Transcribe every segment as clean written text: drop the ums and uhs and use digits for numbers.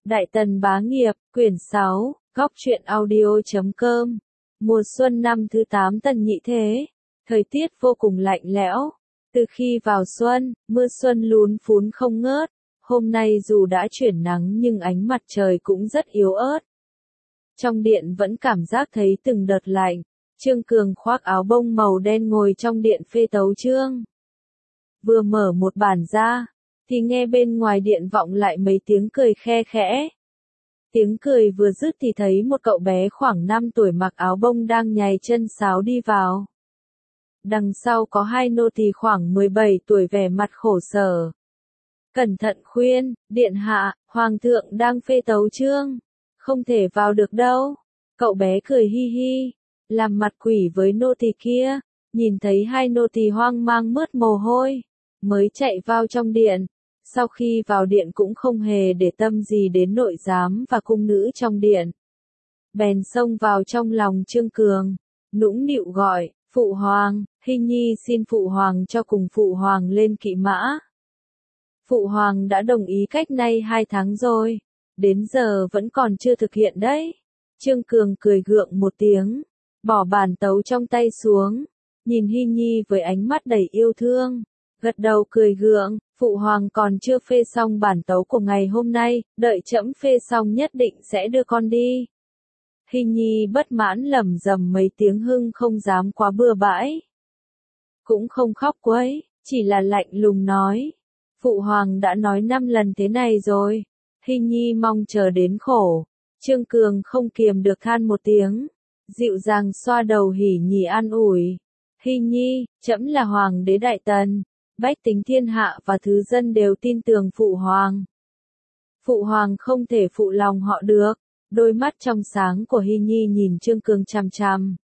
Đại Tần Bá Nghiệp, quyển 6, góc truyện audio.com. Mùa xuân năm thứ 8 Tần Nhị Thế. Thời tiết vô cùng lạnh lẽo. Từ khi vào xuân, mưa xuân lún phún không ngớt. Hôm nay dù đã chuyển nắng nhưng ánh mặt trời cũng rất yếu ớt. Trong điện vẫn cảm giác thấy từng đợt lạnh. Trương Cường khoác áo bông màu đen ngồi trong điện phê tấu chương. Vừa mở một bản ra, thì nghe bên ngoài điện vọng lại mấy tiếng cười khe khẽ. Tiếng cười vừa dứt thì thấy một cậu bé khoảng 5 tuổi mặc áo bông đang nhảy chân sáo đi vào. Đằng sau có hai nô tỳ khoảng 17 tuổi vẻ mặt khổ sở. Cẩn thận khuyên, điện hạ, hoàng thượng đang phê tấu chương, không thể vào được đâu. Cậu bé cười hi hi, làm mặt quỷ với nô tỳ kia, nhìn thấy hai nô tỳ hoang mang mướt mồ hôi, mới chạy vào trong điện. Sau khi vào điện cũng không hề để tâm gì đến nội giám và cung nữ trong điện. Bèn xông vào trong lòng Trương Cường, nũng nịu gọi, phụ hoàng, Hình nhi xin phụ hoàng cho cùng phụ hoàng lên kỵ mã. Phụ hoàng đã đồng ý cách nay 2 tháng rồi, đến giờ vẫn còn chưa thực hiện đấy. Trương Cường cười gượng một tiếng, bỏ bản tấu trong tay xuống, nhìn Hình nhi với ánh mắt đầy yêu thương, gật đầu cười gượng. Phụ hoàng còn chưa phê xong bản tấu của ngày hôm nay, đợi trẫm phê xong nhất định sẽ đưa con đi. Hình nhi bất mãn lẩm rầm mấy tiếng hưng không dám quá bừa bãi. Cũng không khóc quấy, chỉ là lạnh lùng nói. Phụ hoàng đã nói 5 lần thế này rồi. Hình nhi mong chờ đến khổ. Trương Cường không kiềm được than một tiếng, dịu dàng xoa đầu hỉ nhỉ an ủi. Hình nhi, trẫm là hoàng đế Đại Tần. Bách tính thiên hạ và thứ dân đều tin tưởng phụ hoàng. Phụ hoàng không thể phụ lòng họ được. Đôi mắt trong sáng của Hình nhi nhìn Trương Cường chằm chằm,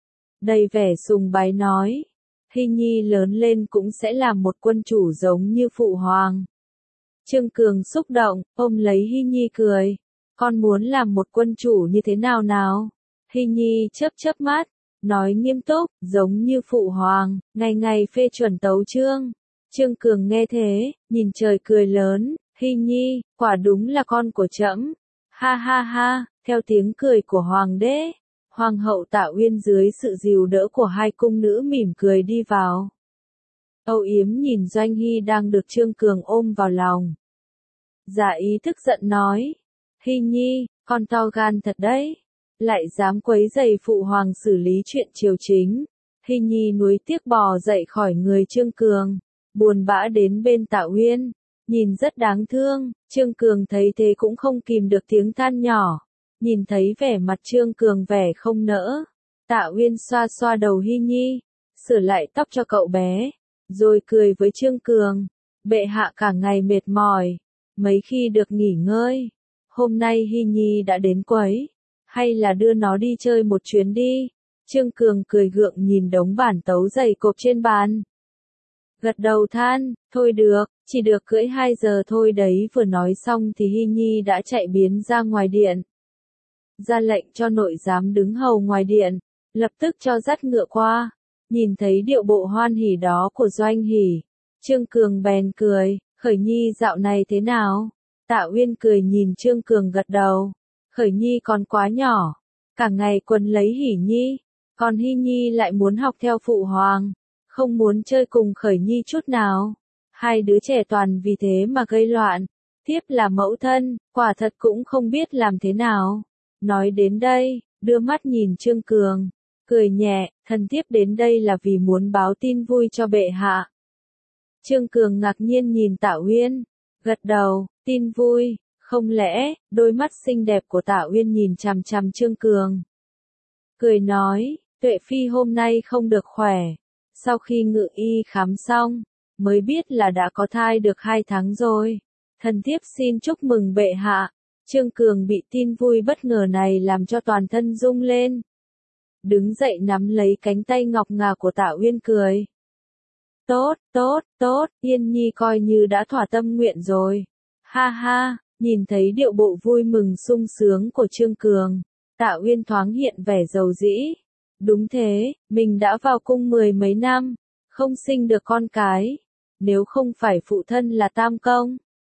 đầy vẻ sùng bái nói. Hình nhi lớn lên cũng sẽ làm một quân chủ giống như phụ hoàng. Trương Cường xúc động, ôm lấy Hình nhi cười. Con muốn làm một quân chủ như thế nào nào? Hình nhi chớp chớp mắt, nói nghiêm túc, giống như phụ hoàng, ngày ngày phê chuẩn tấu chương. Trương Cường nghe thế, nhìn trời cười lớn, Hình nhi, quả đúng là con của trẫm. Ha ha ha, theo tiếng cười của hoàng đế, hoàng hậu Tạ Uyên dưới sự dìu đỡ của hai cung nữ mỉm cười đi vào. Âu Yếm nhìn Doanh Hy đang được Trương Cường ôm vào lòng. Giả ý tức giận nói, Hình nhi, con to gan thật đấy, lại dám quấy rầy phụ hoàng xử lý chuyện triều chính. Hình nhi nuối tiếc bò dậy khỏi người Trương Cường, buồn bã đến bên Tạ Uyên, nhìn rất đáng thương. Trương Cường thấy thế cũng không kìm được tiếng than nhỏ, nhìn thấy vẻ mặt Trương Cường vẻ không nỡ. Tạ Uyên xoa xoa đầu Hình nhi, sửa lại tóc cho cậu bé, rồi cười với Trương Cường, bệ hạ cả ngày mệt mỏi, mấy khi được nghỉ ngơi. Hôm nay Hình nhi đã đến quấy, hay là đưa nó đi chơi một chuyến đi? Trương Cường cười gượng nhìn đống bản tấu dày cộp trên bàn, gật đầu than, thôi được, chỉ được cưỡi 2 giờ thôi đấy. Vừa nói xong thì Hình nhi đã chạy biến ra ngoài điện, ra lệnh cho nội giám đứng hầu ngoài điện, lập tức cho dắt ngựa qua. Nhìn thấy điệu bộ hoan hỉ đó của Doanh Hỉ, Trương Cường bèn cười, Khởi nhi dạo này thế nào? Tạ Uyên cười nhìn Trương Cường gật đầu, Khởi nhi còn quá nhỏ, cả ngày quấn lấy Hỉ nhi, còn Hình nhi lại muốn học theo phụ hoàng, không muốn chơi cùng Khởi nhi chút nào. Hai đứa trẻ toàn vì thế mà gây loạn. Thiếp là mẫu thân, quả thật cũng không biết làm thế nào. Nói đến đây, đưa mắt nhìn Trương Cường, cười nhẹ, thần thiếp đến đây là vì muốn báo tin vui cho bệ hạ. Trương Cường ngạc nhiên nhìn Tạ Uyên, gật đầu, tin vui, không lẽ? Đôi mắt xinh đẹp của Tạ Uyên nhìn chằm chằm Trương Cường, cười nói, Tuệ Phi hôm nay không được khỏe. Sau khi ngự y khám xong, mới biết là đã có thai được 2 tháng rồi. Thần thiếp xin chúc mừng bệ hạ. Trương Cường bị tin vui bất ngờ này làm cho toàn thân rung lên. Đứng dậy nắm lấy cánh tay ngọc ngà của Tạ Uyên cười. Tốt, tốt, tốt, Yên nhi coi như đã thỏa tâm nguyện rồi. Ha ha, nhìn thấy điệu bộ vui mừng sung sướng của Trương Cường, Tạ Uyên thoáng hiện vẻ dầu dĩ. Đúng thế, mình đã vào cung 10 mấy năm, không sinh được con cái. Nếu không phải phụ thân là Tam Công,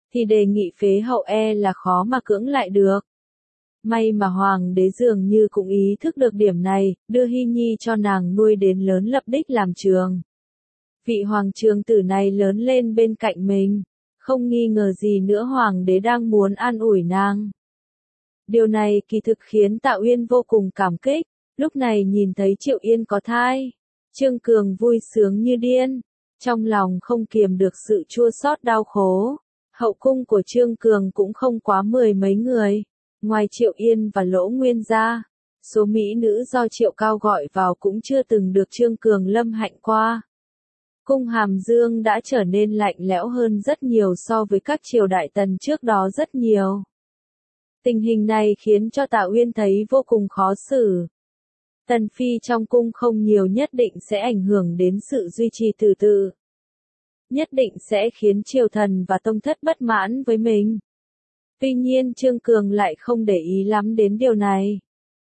thì đề nghị phế hậu là khó mà cưỡng lại được. May mà hoàng đế dường như cũng ý thức được điểm này, đưa Hy Nhi cho nàng nuôi đến lớn lập đích làm trường. Vị hoàng trường tử này lớn lên bên cạnh mình, không nghi ngờ gì nữa hoàng đế đang muốn an ủi nàng. Điều này kỳ thực khiến Tạ Uyên vô cùng cảm kích, lúc này nhìn thấy Triệu Yên có thai, Trương Cường vui sướng như điên, trong lòng không kiềm được sự chua xót đau khổ. Hậu cung của Trương Cường cũng không quá 10 mấy người, ngoài Triệu Yên và Lỗ Nguyên ra, số mỹ nữ do Triệu Cao gọi vào cũng chưa từng được Trương Cường lâm hạnh qua. Cung Hàm Dương đã trở nên lạnh lẽo hơn rất nhiều so với các triều đại tần trước đó rất nhiều. Tình hình này khiến cho Tạ Uyên thấy vô cùng khó xử. Tần phi trong cung không nhiều nhất định sẽ ảnh hưởng đến sự duy trì trật tự. Nhất định sẽ khiến triều thần và tông thất bất mãn với mình. Tuy nhiên Trương Cường lại không để ý lắm đến điều này.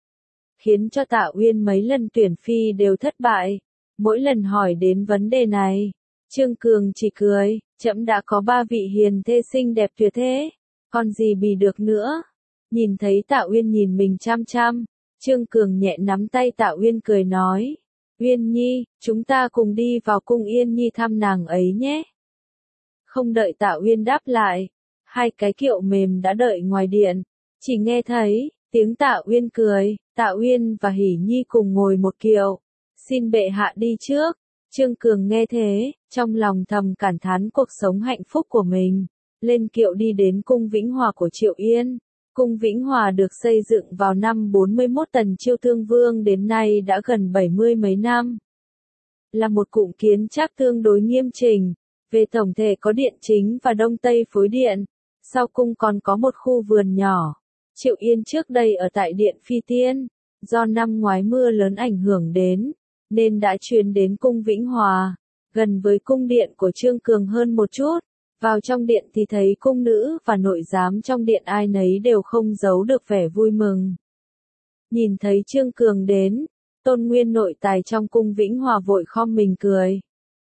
Khiến cho Tạ Uyên mấy lần tuyển phi đều thất bại. Mỗi lần hỏi đến vấn đề này, Trương Cường chỉ cười, trẫm đã có 3 vị hiền thê xinh đẹp tuyệt thế, còn gì bì được nữa. Nhìn thấy Tạ Uyên nhìn mình chăm chăm, Trương Cường nhẹ nắm tay Tạ Uyên cười nói, Uyên Nhi, chúng ta cùng đi vào cung Yên Nhi thăm nàng ấy nhé. Không đợi Tạ Uyên đáp lại, hai cái kiệu mềm đã đợi ngoài điện, chỉ nghe thấy tiếng Tạ Uyên cười, Tạ Uyên và Hỷ Nhi cùng ngồi một kiệu, xin bệ hạ đi trước. Trương Cường nghe thế, trong lòng thầm cảm thán cuộc sống hạnh phúc của mình, lên kiệu đi đến cung Vĩnh Hòa của Triệu Yên. Cung Vĩnh Hòa được xây dựng vào năm 41 Tần Chiêu Thương Vương đến nay đã gần 70 mấy năm. Là một cụm kiến trúc tương đối nghiêm chỉnh, về tổng thể có điện chính và đông tây phối điện, sau cung còn có một khu vườn nhỏ. Triệu Yên trước đây ở tại điện Phi Tiên, do năm ngoái mưa lớn ảnh hưởng đến, nên đã chuyển đến cung Vĩnh Hòa, gần với cung điện của Trương Cường hơn một chút. Vào trong điện thì thấy cung nữ và nội giám trong điện ai nấy đều không giấu được vẻ vui mừng. Nhìn thấy Trương Cường đến, Tôn Nguyên nội tài trong cung Vĩnh Hòa vội khom mình cười.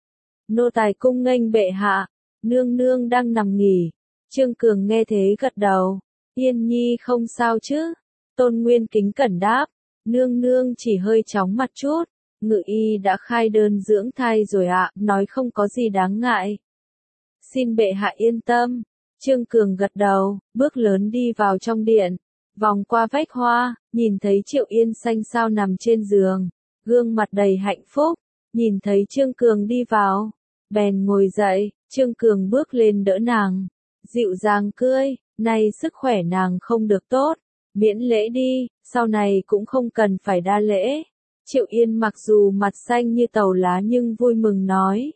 Nô tài cung nghênh bệ hạ, nương nương đang nằm nghỉ. Trương Cường nghe thế gật đầu, Yên Nhi không sao chứ. Tôn Nguyên kính cẩn đáp, nương nương chỉ hơi chóng mặt chút, ngự y đã khai đơn dưỡng thai rồi ạ, nói không có gì đáng ngại. Xin bệ hạ yên tâm. Trương Cường gật đầu, bước lớn đi vào trong điện, vòng qua vách hoa, nhìn thấy Triệu Yên xanh xao nằm trên giường, gương mặt đầy hạnh phúc, nhìn thấy Trương Cường đi vào, bèn ngồi dậy, Trương Cường bước lên đỡ nàng, dịu dàng cười, nay sức khỏe nàng không được tốt, miễn lễ đi, sau này cũng không cần phải đa lễ. Triệu Yên mặc dù mặt xanh như tàu lá nhưng vui mừng nói.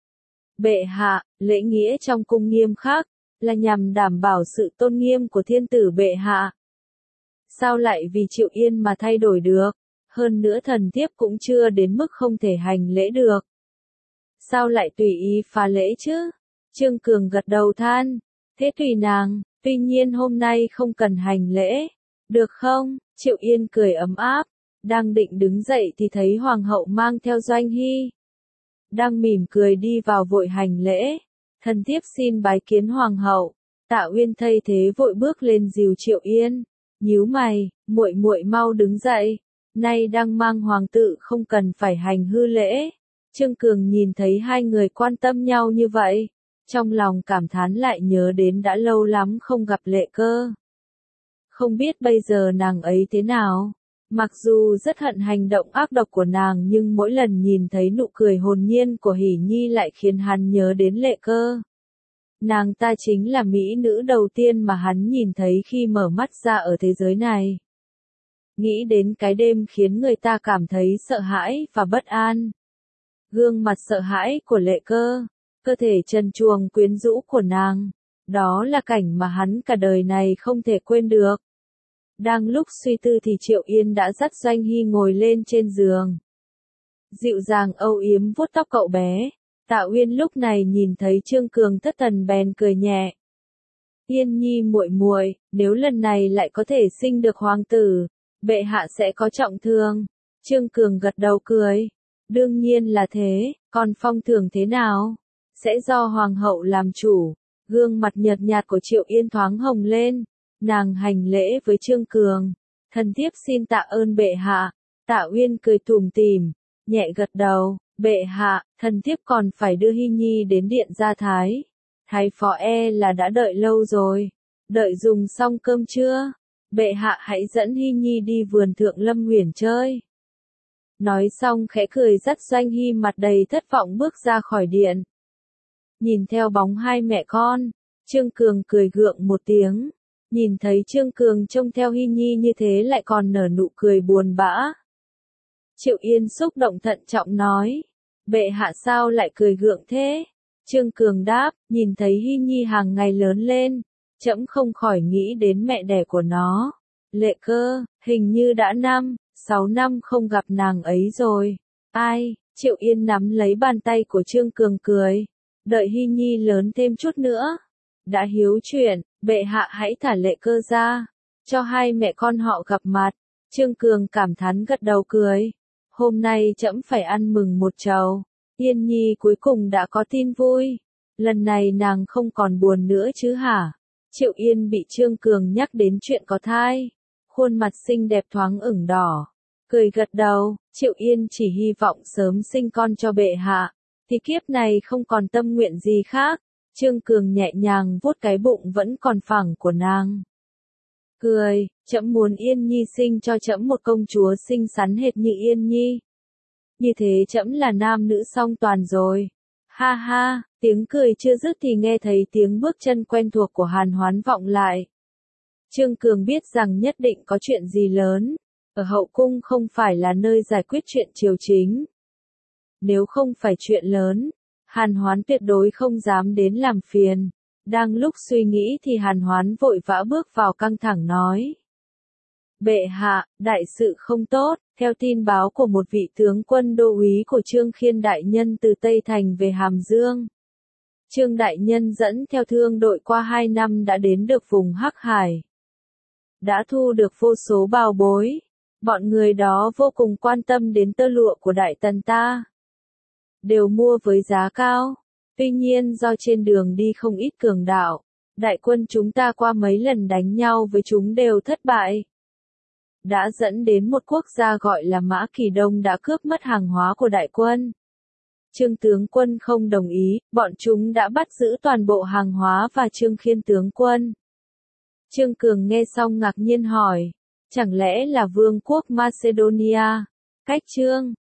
Bệ hạ, lễ nghĩa trong cung nghiêm khắc, là nhằm đảm bảo sự tôn nghiêm của thiên tử bệ hạ. Sao lại vì Triệu Yên mà thay đổi được, hơn nữa thần thiếp cũng chưa đến mức không thể hành lễ được. Sao lại tùy ý phá lễ chứ? Trương Cường gật đầu than, thế tùy nàng, tuy nhiên hôm nay không cần hành lễ, được không? Triệu Yên cười ấm áp, đang định đứng dậy thì thấy Hoàng hậu mang theo Doanh Hy. Đang mỉm cười đi vào vội hành lễ, thần thiếp xin bái kiến Hoàng hậu. Tạ Uyên thay thế vội bước lên dìu Triệu Yên, nhíu mày, muội muội mau đứng dậy, nay đang mang hoàng tử không cần phải hành hư lễ. Trương Cường nhìn thấy hai người quan tâm nhau như vậy, trong lòng cảm thán lại nhớ đến đã lâu lắm không gặp Lệ Cơ. Không biết bây giờ nàng ấy thế nào? Mặc dù rất hận hành động ác độc của nàng nhưng mỗi lần nhìn thấy nụ cười hồn nhiên của Hỷ Nhi lại khiến hắn nhớ đến Lệ Cơ. Nàng ta chính là mỹ nữ đầu tiên mà hắn nhìn thấy khi mở mắt ra ở thế giới này. Nghĩ đến cái đêm khiến người ta cảm thấy sợ hãi và bất an. Gương mặt sợ hãi của Lệ Cơ, cơ thể trần truồng quyến rũ của nàng, đó là cảnh mà hắn cả đời này không thể quên được. Đang lúc suy tư thì Triệu Yên đã dắt Doanh Hy ngồi lên trên giường. Dịu dàng âu yếm vuốt tóc cậu bé. Tạ Uyên lúc này nhìn thấy Trương Cường thất thần bèn cười nhẹ. Yên Nhi muội muội, nếu lần này lại có thể sinh được hoàng tử, bệ hạ sẽ có trọng thương. Trương Cường gật đầu cười. Đương nhiên là thế, còn phong thưởng thế nào? Sẽ do hoàng hậu làm chủ. Gương mặt nhợt nhạt của Triệu Yên thoáng hồng lên, nàng hành lễ với Trương Cường, thần thiếp xin tạ ơn bệ hạ. Tạ Uyên cười tủm tỉm, nhẹ gật đầu, bệ hạ, thần thiếp còn phải đưa Hy Nhi đến điện gia thái. Thái phó là đã đợi lâu rồi, đợi dùng xong cơm chưa? Bệ hạ hãy dẫn Hy Nhi đi vườn Thượng Lâm Uyển chơi. Nói xong khẽ cười dắt Doanh Hy mặt đầy thất vọng bước ra khỏi điện. Nhìn theo bóng hai mẹ con, Trương Cường cười gượng một tiếng. Nhìn thấy Trương Cường trông theo Hy Nhi như thế lại còn nở nụ cười buồn bã. Triệu Yên xúc động thận trọng nói, bệ hạ sao lại cười gượng thế? Trương Cường đáp, nhìn thấy Hy Nhi hàng ngày lớn lên, trẫm không khỏi nghĩ đến mẹ đẻ của nó. Lệ Cơ, hình như đã 6 năm không gặp nàng ấy rồi. Ai? Triệu Yên nắm lấy bàn tay của Trương Cường cười. Đợi Hy Nhi lớn thêm chút nữa. Đã hiếu chuyện, bệ hạ hãy thả Lệ Cơ ra, cho hai mẹ con họ gặp mặt. Trương Cường cảm thán gật đầu cười. Hôm nay trẫm phải ăn mừng một chầu. Yên Nhi cuối cùng đã có tin vui. Lần này nàng không còn buồn nữa chứ hả? Triệu Yên bị Trương Cường nhắc đến chuyện có thai. Khuôn mặt xinh đẹp thoáng ửng đỏ. Cười gật đầu, Triệu Yên chỉ hy vọng sớm sinh con cho bệ hạ. Thì kiếp này không còn tâm nguyện gì khác. Trương Cường nhẹ nhàng vuốt cái bụng vẫn còn phẳng của nàng. Cười, trẫm muốn Yên Nhi sinh cho trẫm một công chúa xinh xắn hệt như Yên Nhi. Như thế trẫm là nam nữ song toàn rồi. Ha ha, tiếng cười chưa dứt thì nghe thấy tiếng bước chân quen thuộc của Hàn Hoán vọng lại. Trương Cường biết rằng nhất định có chuyện gì lớn. Ở hậu cung không phải là nơi giải quyết chuyện triều chính. Nếu không phải chuyện lớn, Hàn Hoán tuyệt đối không dám đến làm phiền. Đang lúc suy nghĩ thì Hàn Hoán vội vã bước vào căng thẳng nói. Bệ hạ, đại sự không tốt, theo tin báo của một vị tướng quân đô úy của Trương Khiên đại nhân từ Tây Thành về Hàm Dương. Trương đại nhân dẫn theo thương đội qua 2 năm đã đến được vùng Hắc Hải. Đã thu được vô số bảo bối. Bọn người đó vô cùng quan tâm đến tơ lụa của Đại Tần ta. Đều mua với giá cao. Tuy nhiên do trên đường đi không ít cường đạo, đại quân chúng ta qua mấy lần đánh nhau với chúng đều thất bại. Đã dẫn đến một quốc gia gọi là Mã Kỳ Đông đã cướp mất hàng hóa của đại quân. Trương tướng quân không đồng ý, bọn chúng đã bắt giữ toàn bộ hàng hóa và Trương Khiên tướng quân. Trương Cường nghe xong ngạc nhiên hỏi, chẳng lẽ là vương quốc Macedonia? Cách Trương